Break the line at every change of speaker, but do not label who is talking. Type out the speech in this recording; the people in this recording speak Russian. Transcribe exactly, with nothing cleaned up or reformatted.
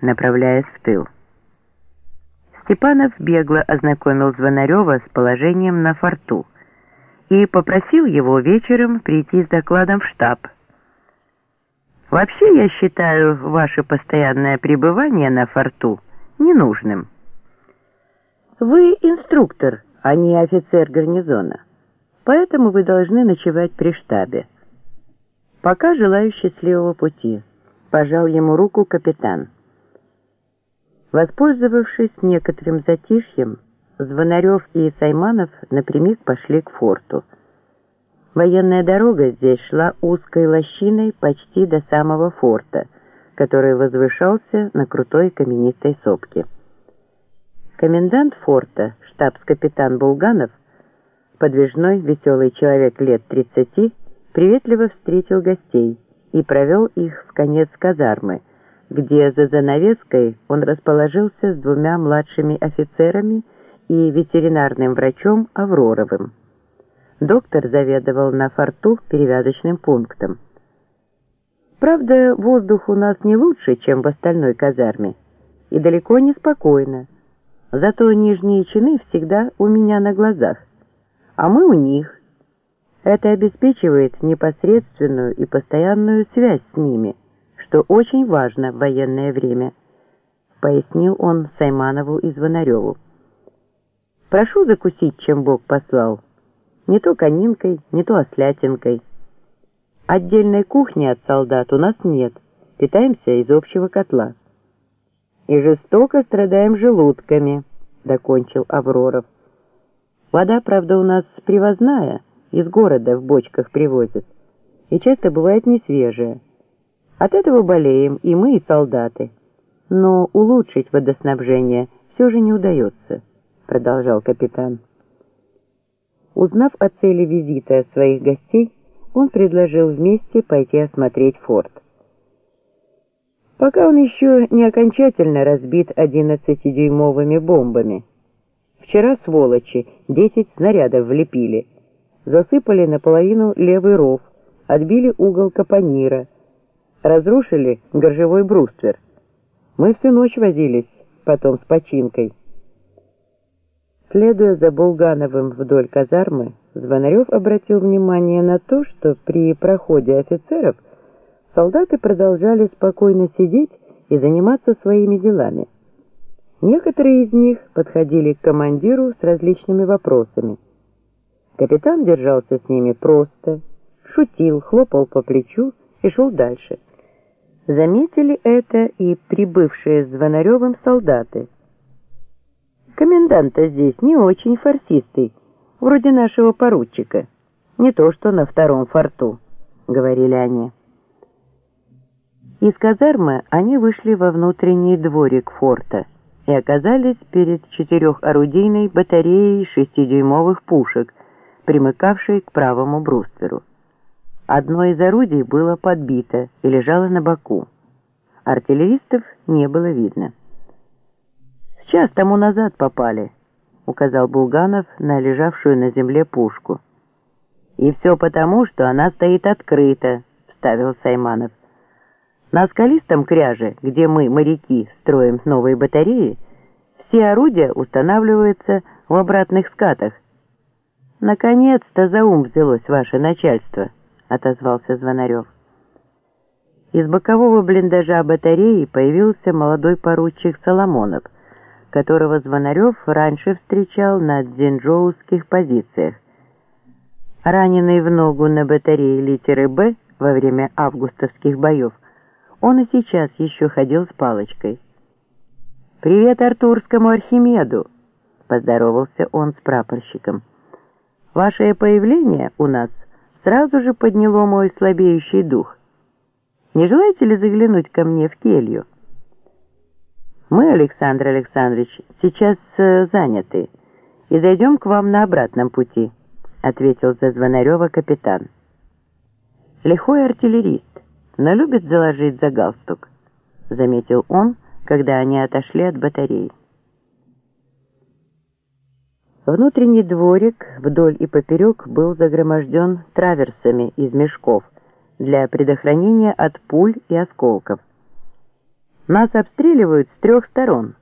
направляясь в тыл. Степанов бегло ознакомил Звонарева с положением на форту и попросил его вечером прийти с докладом в штаб. «Вообще я считаю ваше постоянное пребывание на форту ненужным. Вы инструктор, а не офицер гарнизона, поэтому вы должны ночевать при штабе. Пока желаю счастливого пути», — пожал ему руку капитан. Воспользовавшись некоторым затишьем, Звонарев и Сайманов напрямик пошли к форту. Военная дорога здесь шла узкой лощиной почти до самого форта, который возвышался на крутой каменистой сопке. Комендант форта, штабс-капитан Булганов, подвижной веселый человек лет тридцати, приветливо встретил гостей и провел их в конец казармы, где за занавеской он расположился с двумя младшими офицерами и ветеринарным врачом Авроровым. Доктор заведовал на форту перевязочным пунктом. Правда, воздух у нас не лучше, чем в остальной казарме, и далеко не спокойно. Зато нижние чины всегда у меня на глазах, а мы у них. Это обеспечивает непосредственную и постоянную связь с ними, что очень важно в военное время, пояснил он Сайманову и Звонареву. Прошу закусить, чем Бог послал. Не то конинкой, не то ослятинкой. Отдельной кухни от солдат у нас нет, питаемся из общего котла. И жестоко страдаем желудками, докончил Авроров. Вода, правда, у нас привозная, из города в бочках привозят, и часто бывает не свежая. От этого болеем и мы, и солдаты. Но улучшить водоснабжение все же не удается, продолжал капитан. Узнав о цели визита своих гостей, он предложил вместе пойти осмотреть форт. Пока он еще не окончательно разбит одиннадцатидюймовыми бомбами. Вчера сволочи десять снарядов влепили, засыпали наполовину левый ров, отбили угол капонира, разрушили горжевой бруствер. Мы всю ночь возились потом с починкой. Следуя за Булгановым вдоль казармы, Звонарев обратил внимание на то, что при проходе офицеров солдаты продолжали спокойно сидеть и заниматься своими делами. Некоторые из них подходили к командиру с различными вопросами. Капитан держался с ними просто, шутил, хлопал по плечу и шел дальше. Заметили это и прибывшие с Звонаревым солдаты. Комендант-то здесь не очень форсистый, вроде нашего поручика, не то что на втором форту, говорили они. Из казармы они вышли во внутренний дворик форта и оказались перед четырехорудийной батареей шестидюймовых пушек, примыкавшей к правому брустверу. Одно из орудий было подбито и лежало на боку. Артиллеристов не было видно. «Час тому назад попали», — указал Булганов на лежавшую на земле пушку. «И все потому, что она стоит открыто», — вставил Сайманов. «На скалистом кряже, где мы, моряки, строим новые батареи, все орудия устанавливаются в обратных скатах». «Наконец-то за ум взялось ваше начальство», — отозвался Звонарев. Из бокового блиндажа батареи появился молодой поручик Соломонов, которого Звонарев раньше встречал на дзинчжоуских позициях. Раненый в ногу на батарее литеры «Б» во время августовских боев, он и сейчас еще ходил с палочкой. «Привет Артурскому Архимеду!» — поздоровался он с прапорщиком. «Ваше появление у нас сразу же подняло мой слабеющий дух. Не желаете ли заглянуть ко мне в келью?» «Мы, Александр Александрович, сейчас э, заняты и зайдем к вам на обратном пути», — ответил за Звонарева капитан. «Лихой артиллерист, но любит заложить за галстук», — заметил он, когда они отошли от батареи. Внутренний дворик вдоль и поперек был загроможден траверсами из мешков для предохранения от пуль и осколков. Нас обстреливают с трех сторон.